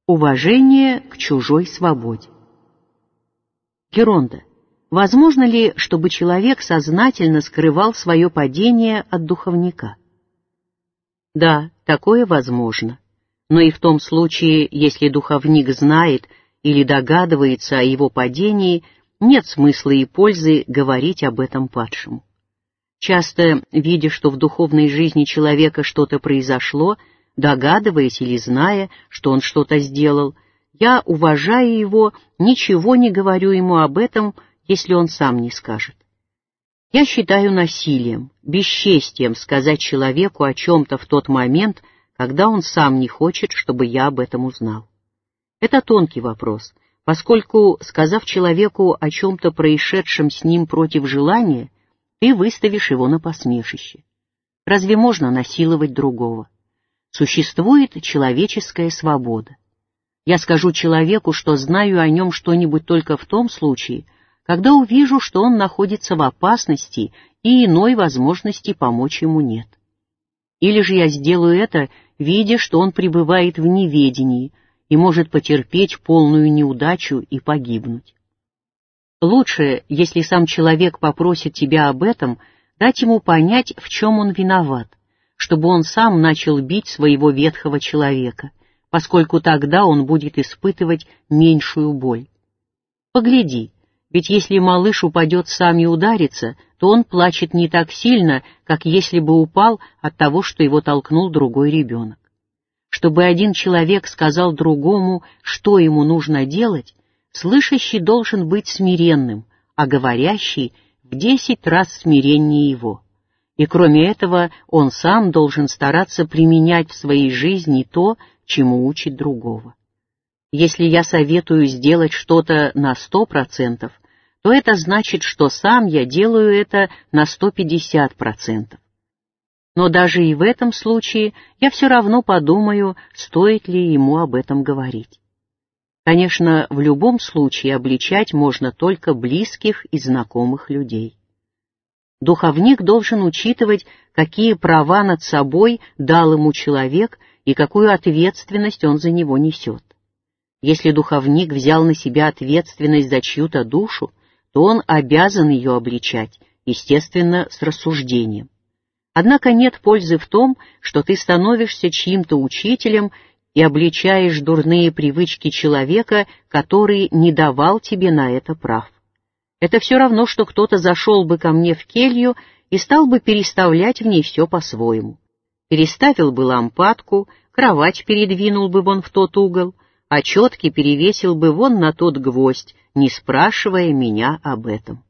Уважение к чужой свободе. Геронда, возможно ли, чтобы человек сознательно скрывал свое падение от духовника? Да, такое возможно, но и в том случае, если духовник знает или догадывается о его падении, нет смысла и пользы говорить об этом падшему. Часто, видя, что в духовной жизни человека что-то произошло, догадываясь или зная, что он что-то сделал, я, уважая его, ничего не говорю ему об этом, если он сам не скажет. Я считаю насилием, бесчестием сказать человеку о чем-то в тот момент, когда он сам не хочет, чтобы я об этом узнал. Это тонкий вопрос, поскольку, сказав человеку о чем-то происшедшем с ним против желания, ты выставишь его на посмешище. Разве можно насиловать другого? Существует человеческая свобода. Я скажу человеку, что знаю о нем что-нибудь только в том случае, когда увижу, что он находится в опасности и иной возможности помочь ему нет. Или же я сделаю это, видя, что он пребывает в неведении и может потерпеть полную неудачу и погибнуть. Лучше, если сам человек попросит тебя об этом, дать ему понять, в чем он виноват, чтобы он сам начал бить своего ветхого человека, поскольку тогда он будет испытывать меньшую боль. Погляди, ведь если малыш упадет сам и ударится, то он плачет не так сильно, как если бы упал от того, что его толкнул другой ребенок. Чтобы один человек сказал другому, что ему нужно делать, слышащий должен быть смиренным, а говорящий в 10 раз смиреннее его. И кроме этого, он сам должен стараться применять в своей жизни то, чему учит другого. Если я советую сделать что-то на 100%, то это значит, что сам я делаю это на 150%. Но даже и в этом случае я все равно подумаю, стоит ли ему об этом говорить. Конечно, в любом случае обличать можно только близких и знакомых людей. Духовник должен учитывать, какие права над собой дал ему человек и какую ответственность он за него несет. Если духовник взял на себя ответственность за чью-то душу, то он обязан ее обличать, естественно, с рассуждением. Однако нет пользы в том, что ты становишься чьим-то учителем и обличаешь дурные привычки человека, который не давал тебе на это прав. Это все равно, что кто-то зашел бы ко мне в келью и стал бы переставлять в ней все по-своему. Переставил бы лампадку, кровать передвинул бы вон в тот угол, а четки перевесил бы вон на тот гвоздь, не спрашивая меня об этом.